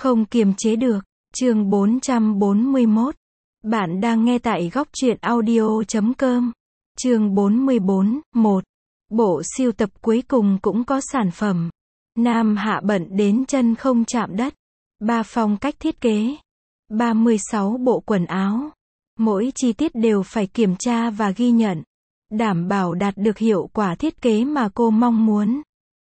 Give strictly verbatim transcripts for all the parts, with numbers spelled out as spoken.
Không kiềm chế được. Chương bốn trăm bốn mươi mốt. Bạn đang nghe tại góc truyện audio chấm com. Chương bốn mươi bốn. một. Bộ sưu tập cuối cùng cũng có sản phẩm. Nam Hạ bận đến chân không chạm đất. Ba phong cách thiết kế. ba mươi sáu bộ quần áo. Mỗi chi tiết đều phải kiểm tra và ghi nhận. Đảm bảo đạt được hiệu quả thiết kế mà cô mong muốn.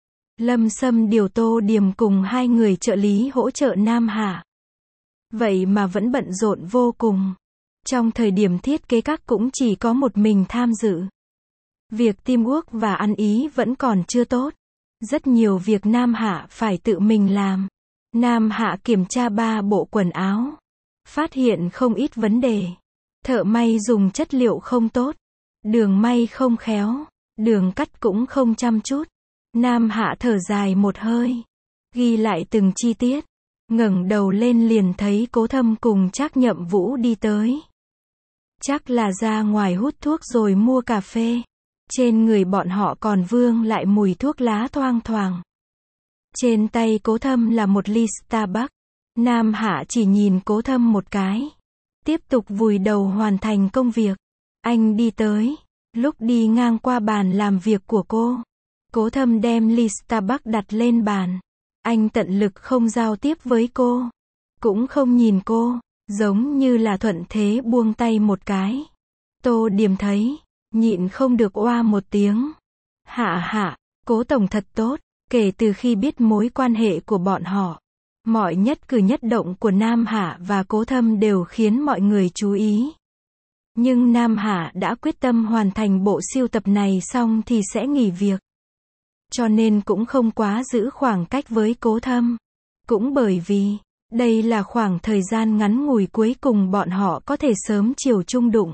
Lâm Sâm điều Tô Điềm cùng hai người trợ lý hỗ trợ Nam Hạ. Vậy mà vẫn bận rộn vô cùng. Trong thời điểm thiết kế các cũng chỉ có một mình tham dự. Việc teamwork và ăn ý vẫn còn chưa tốt. Rất nhiều việc Nam Hạ phải tự mình làm. Nam Hạ kiểm tra ba bộ quần áo. Phát hiện không ít vấn đề. Thợ may dùng chất liệu không tốt. Đường may không khéo. Đường cắt cũng không chăm chút. Nam Hạ thở dài một hơi. Ghi lại từng chi tiết. Ngẩng đầu lên liền thấy Cố Thâm cùng Trác Nhậm Vũ đi tới. Chắc là ra ngoài hút thuốc rồi mua cà phê. Trên người bọn họ còn vương lại mùi thuốc lá thoang thoảng. Trên tay Cố Thâm là một ly Starbucks. Nam Hạ chỉ nhìn Cố Thâm một cái. Tiếp tục vùi đầu hoàn thành công việc. Anh đi tới. Lúc đi ngang qua bàn làm việc của cô. Cố Thâm đem ly Starbucks đặt lên bàn. Anh tận lực không giao tiếp với cô. Cũng không nhìn cô. Giống như là thuận thế buông tay một cái. Tô Điềm thấy. Nhịn không được oa một tiếng. Hạ hạ, Cố tổng thật tốt. Kể từ khi biết mối quan hệ của bọn họ. Mọi nhất cử nhất động của Nam Hạ và Cố Thâm đều khiến mọi người chú ý. Nhưng Nam Hạ đã quyết tâm hoàn thành bộ sưu tập này xong thì sẽ nghỉ việc. Cho nên cũng không quá giữ khoảng cách với Cố Thâm. Cũng bởi vì, đây là khoảng thời gian ngắn ngủi cuối cùng bọn họ có thể sớm chiều chung đụng.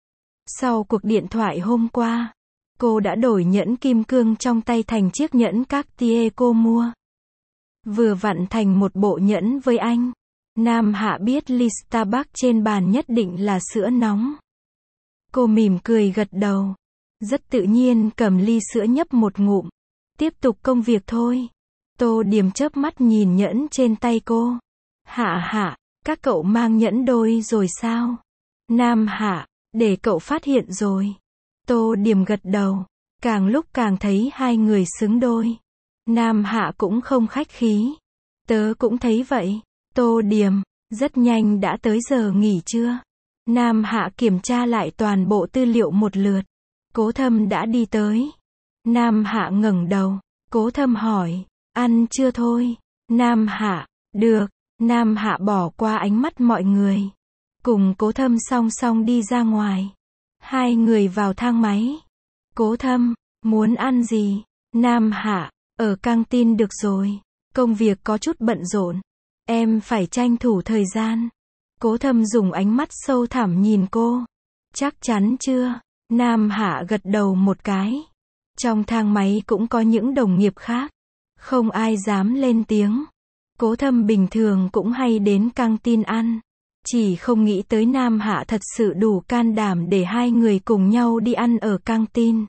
Sau cuộc điện thoại hôm qua, cô đã đổi nhẫn kim cương trong tay thành chiếc nhẫn Cartier cô mua. Vừa vặn thành một bộ nhẫn với anh. Nam Hạ biết ly Starbucks trên bàn nhất định là sữa nóng. Cô mỉm cười gật đầu. Rất tự nhiên cầm ly sữa nhấp một ngụm. Tiếp tục công việc thôi. Tô Điềm chớp mắt nhìn nhẫn trên tay cô. Hạ hạ, các cậu mang nhẫn đôi rồi sao? Nam Hạ, để cậu phát hiện rồi. Tô Điềm gật đầu. Càng lúc càng thấy hai người xứng đôi. Nam Hạ cũng không khách khí. Tớ cũng thấy vậy. Tô Điềm, rất nhanh đã tới giờ nghỉ trưa. Nam Hạ kiểm tra lại toàn bộ tư liệu một lượt. Cố Thâm đã đi tới. Nam Hạ ngẩng đầu. Cố Thâm hỏi, ăn chưa thôi? Nam Hạ, được. Nam Hạ bỏ qua ánh mắt mọi người. Cùng Cố Thâm song song đi ra ngoài. Hai người vào thang máy. Cố Thâm, muốn ăn gì? Nam Hạ, ở căng tin được rồi. Công việc có chút bận rộn. Em phải tranh thủ thời gian. Cố Thâm dùng ánh mắt sâu thẳm nhìn cô. Chắc chắn chưa? Nam Hạ gật đầu một cái. Trong thang máy cũng có những đồng nghiệp khác. Không ai dám lên tiếng. Cố Thâm bình thường cũng hay đến căng tin ăn. Chỉ không nghĩ tới Nam Hạ thật sự đủ can đảm để hai người cùng nhau đi ăn ở căng tin.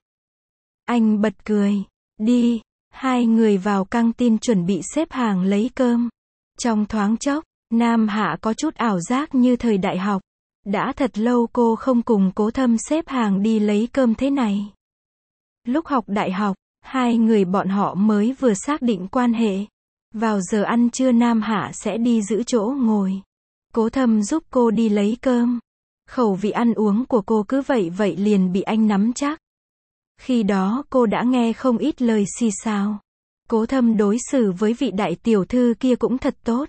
Anh bật cười. Đi. Hai người vào căng tin chuẩn bị xếp hàng lấy cơm. Trong thoáng chốc, Nam Hạ có chút ảo giác như thời đại học. Đã thật lâu cô không cùng Cố Thâm xếp hàng đi lấy cơm thế này. Lúc học đại học, hai người bọn họ mới vừa xác định quan hệ. Vào giờ ăn trưa Nam Hạ sẽ đi giữ chỗ ngồi. Cố Thâm giúp cô đi lấy cơm. Khẩu vị ăn uống của cô cứ vậy vậy liền bị anh nắm chắc. Khi đó cô đã nghe không ít lời xì xào. Cố Thâm đối xử với vị đại tiểu thư kia cũng thật tốt.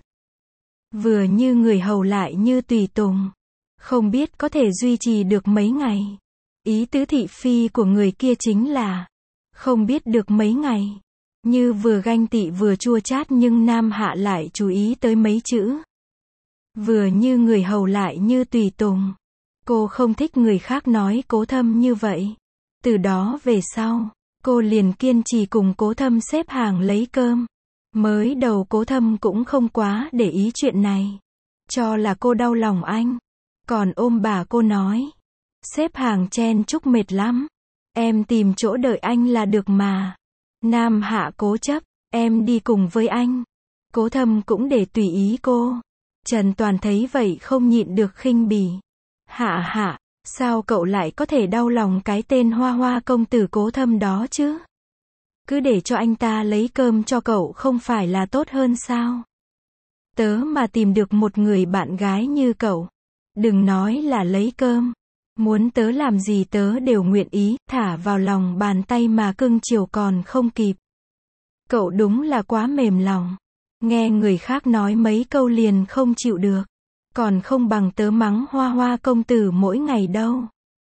Vừa như người hầu lại như tùy tùng. Không biết có thể duy trì được mấy ngày. Ý tứ thị phi của người kia chính là không biết được mấy ngày. Như vừa ganh tị vừa chua chát nhưng Nam Hạ lại chú ý tới mấy chữ. Vừa như người hầu lại như tùy tùng. Cô không thích người khác nói Cố Thâm như vậy. Từ đó về sau, cô liền kiên trì cùng Cố Thâm xếp hàng lấy cơm. Mới đầu Cố Thâm cũng không quá để ý chuyện này. Cho là cô đau lòng anh. Còn ôm bà cô nói. Xếp hàng chen chúc mệt lắm. Em tìm chỗ đợi anh là được mà. Nam Hạ cố chấp. Em đi cùng với anh. Cố Thâm cũng để tùy ý cô. Trần Toàn thấy vậy không nhịn được khinh bỉ. Hạ hạ, sao cậu lại có thể đau lòng cái tên Hoa Hoa công tử Cố Thâm đó chứ? Cứ để cho anh ta lấy cơm cho cậu không phải là tốt hơn sao? Tớ mà tìm được một người bạn gái như cậu, đừng nói là lấy cơm, muốn tớ làm gì tớ đều nguyện ý, thả vào lòng bàn tay mà cưng chiều còn không kịp. Cậu đúng là quá mềm lòng. Nghe người khác nói mấy câu liền không chịu được. Còn không bằng tớ mắng Hoa Hoa công tử mỗi ngày đâu.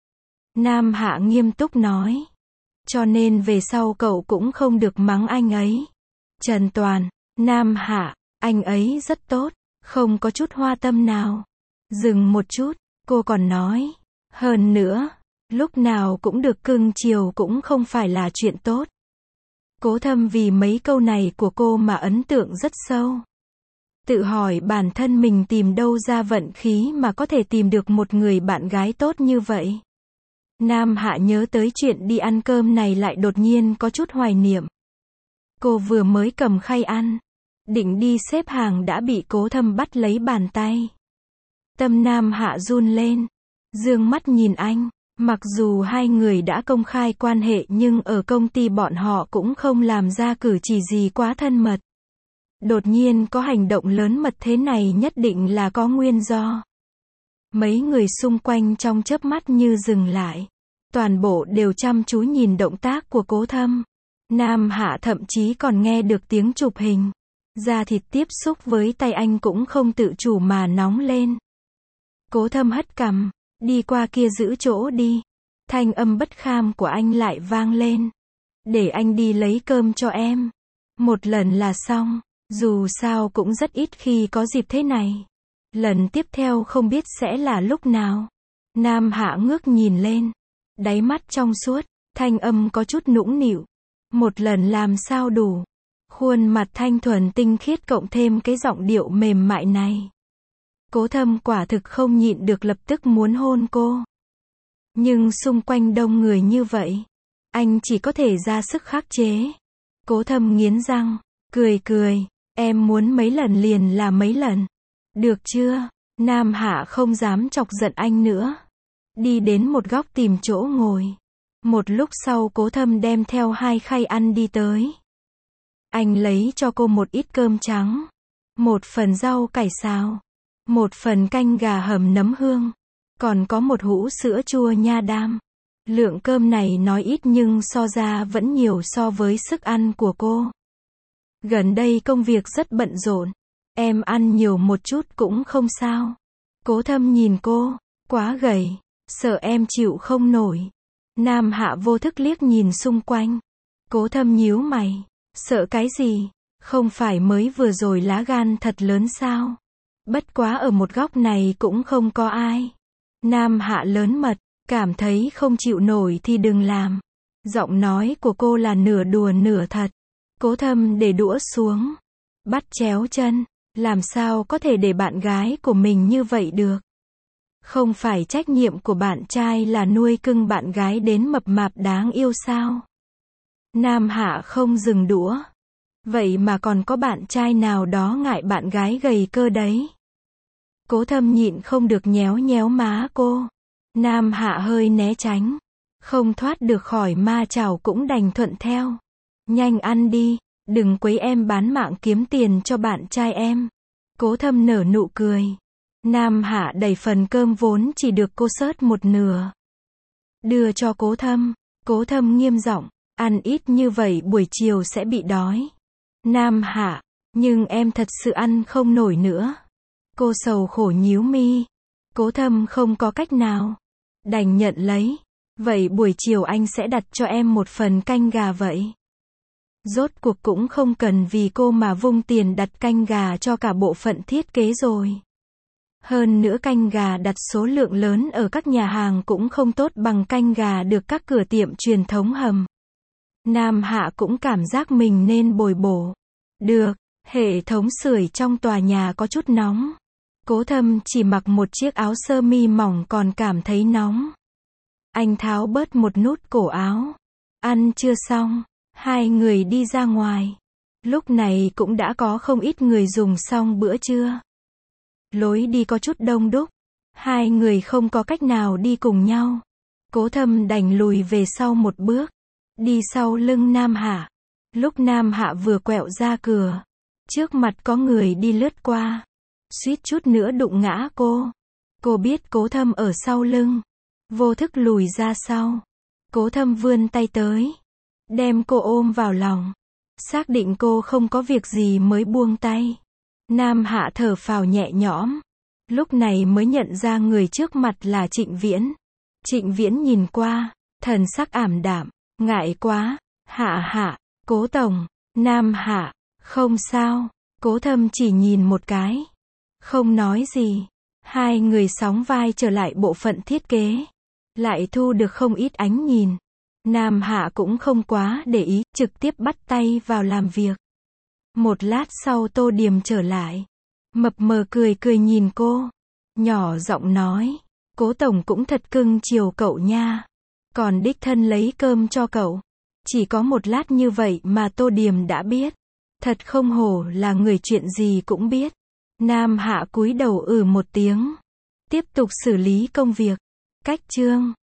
Nam Hạ nghiêm túc nói. Cho nên về sau cậu cũng không được mắng anh ấy. Trần Toàn, Nam Hạ, anh ấy rất tốt, không có chút hoa tâm nào. Dừng một chút, cô còn nói. Hơn nữa, lúc nào cũng được cưng chiều cũng không phải là chuyện tốt. Cố Thâm vì mấy câu này của cô mà ấn tượng rất sâu. Tự hỏi bản thân mình tìm đâu ra vận khí mà có thể tìm được một người bạn gái tốt như vậy. Nam Hạ nhớ tới chuyện đi ăn cơm này lại đột nhiên có chút hoài niệm. Cô vừa mới cầm khay ăn, định đi xếp hàng đã bị Cố Thâm bắt lấy bàn tay. Tâm Nam Hạ run lên, dương mắt nhìn anh. Mặc dù hai người đã công khai quan hệ nhưng ở công ty bọn họ cũng không làm ra cử chỉ gì quá thân mật. Đột nhiên có hành động lớn mật thế này nhất định là có nguyên do. Mấy người xung quanh trong chớp mắt như dừng lại. Toàn bộ đều chăm chú nhìn động tác của Cố Thâm. Nam Hạ thậm chí còn nghe được tiếng chụp hình. Da thịt tiếp xúc với tay anh cũng không tự chủ mà nóng lên. Cố Thâm hất cằm. Đi qua kia giữ chỗ đi. Thanh âm bất kham của anh lại vang lên. Để anh đi lấy cơm cho em. Một lần là xong. Dù sao cũng rất ít khi có dịp thế này. Lần tiếp theo không biết sẽ là lúc nào. Nam Hạ ngước nhìn lên. Đáy mắt trong suốt. Thanh âm có chút nũng nịu. Một lần làm sao đủ. Khuôn mặt thanh thuần tinh khiết cộng thêm cái giọng điệu mềm mại này. Cố Thâm quả thực không nhịn được lập tức muốn hôn cô. Nhưng xung quanh đông người như vậy, anh chỉ có thể ra sức khắc chế. Cố Thâm nghiến răng, cười cười, em muốn mấy lần liền là mấy lần. Được chưa? Nam Hạ không dám chọc giận anh nữa. Đi đến một góc tìm chỗ ngồi. Một lúc sau Cố Thâm đem theo hai khay ăn đi tới. Anh lấy cho cô một ít cơm trắng, một phần rau cải xào, một phần canh gà hầm nấm hương, còn có một hũ sữa chua nha đam. Lượng cơm này nói ít nhưng so ra vẫn nhiều so với sức ăn của cô. Gần đây công việc rất bận rộn, em ăn nhiều một chút cũng không sao. Cố Thâm nhìn cô, quá gầy, sợ em chịu không nổi. Nam Hạ vô thức liếc nhìn xung quanh. Cố Thâm nhíu mày, sợ cái gì? Không phải mới vừa rồi lá gan thật lớn sao? Bất quá ở một góc này cũng không có ai. Nam Hạ lớn mật, cảm thấy không chịu nổi thì đừng làm. Giọng nói của cô là nửa đùa nửa thật. Cố Thâm để đũa xuống, bắt chéo chân, làm sao có thể để bạn gái của mình như vậy được. Không phải trách nhiệm của bạn trai là nuôi cưng bạn gái đến mập mạp đáng yêu sao? Nam Hạ không dừng đũa. Vậy mà còn có bạn trai nào đó ngại bạn gái gầy cơ đấy. Cố Thâm nhịn không được nhéo nhéo má cô. Nam Hạ hơi né tránh. Không thoát được khỏi ma chảo cũng đành thuận theo. Nhanh ăn đi, đừng quấy em bán mạng kiếm tiền cho bạn trai em. Cố Thâm nở nụ cười. Nam Hạ đẩy phần cơm vốn chỉ được cô sớt một nửa. Đưa cho Cố Thâm. Cố Thâm nghiêm giọng, ăn ít như vậy buổi chiều sẽ bị đói. Nam Hạ, nhưng em thật sự ăn không nổi nữa. Cô sầu khổ nhíu mi. Cố Thâm không có cách nào. Đành nhận lấy. Vậy buổi chiều anh sẽ đặt cho em một phần canh gà vậy. Rốt cuộc cũng không cần vì cô mà vung tiền đặt canh gà cho cả bộ phận thiết kế rồi. Hơn nữa canh gà đặt số lượng lớn ở các nhà hàng cũng không tốt bằng canh gà được các cửa tiệm truyền thống hầm. Nam Hạ cũng cảm giác mình nên bồi bổ. Được, hệ thống sưởi trong tòa nhà có chút nóng. Cố Thâm chỉ mặc một chiếc áo sơ mi mỏng còn cảm thấy nóng. Anh tháo bớt một nút cổ áo. Ăn chưa xong, hai người đi ra ngoài. Lúc này cũng đã có không ít người dùng xong bữa trưa. Lối đi có chút đông đúc. Hai người không có cách nào đi cùng nhau. Cố Thâm đành lùi về sau một bước. Đi sau lưng Nam Hạ. Lúc Nam Hạ vừa quẹo ra cửa. Trước mặt có người đi lướt qua. Suýt chút nữa đụng ngã cô. Cô biết Cố Thâm ở sau lưng. Vô thức lùi ra sau. Cố Thâm vươn tay tới. Đem cô ôm vào lòng. Xác định cô không có việc gì mới buông tay. Nam Hạ thở phào nhẹ nhõm. Lúc này mới nhận ra người trước mặt là Trịnh Viễn. Trịnh Viễn nhìn qua. Thần sắc ảm đạm. Ngại quá. Hạ Hạ. Cố tổng. Nam Hạ. Không sao. Cố Thâm chỉ nhìn một cái. Không nói gì. Hai người sóng vai trở lại bộ phận thiết kế. Lại thu được không ít ánh nhìn. Nam Hạ cũng không quá để ý, trực tiếp bắt tay vào làm việc. Một lát sau Tô Điềm trở lại. Mập mờ cười cười nhìn cô. Nhỏ giọng nói. Cố tổng cũng thật cưng chiều cậu nha. Còn đích thân lấy cơm cho cậu. Chỉ có một lát như vậy mà Tô Điềm đã biết. Thật không hổ là người chuyện gì cũng biết. Nam Hạ cúi đầu ừ một tiếng. Tiếp tục xử lý công việc. Cách chương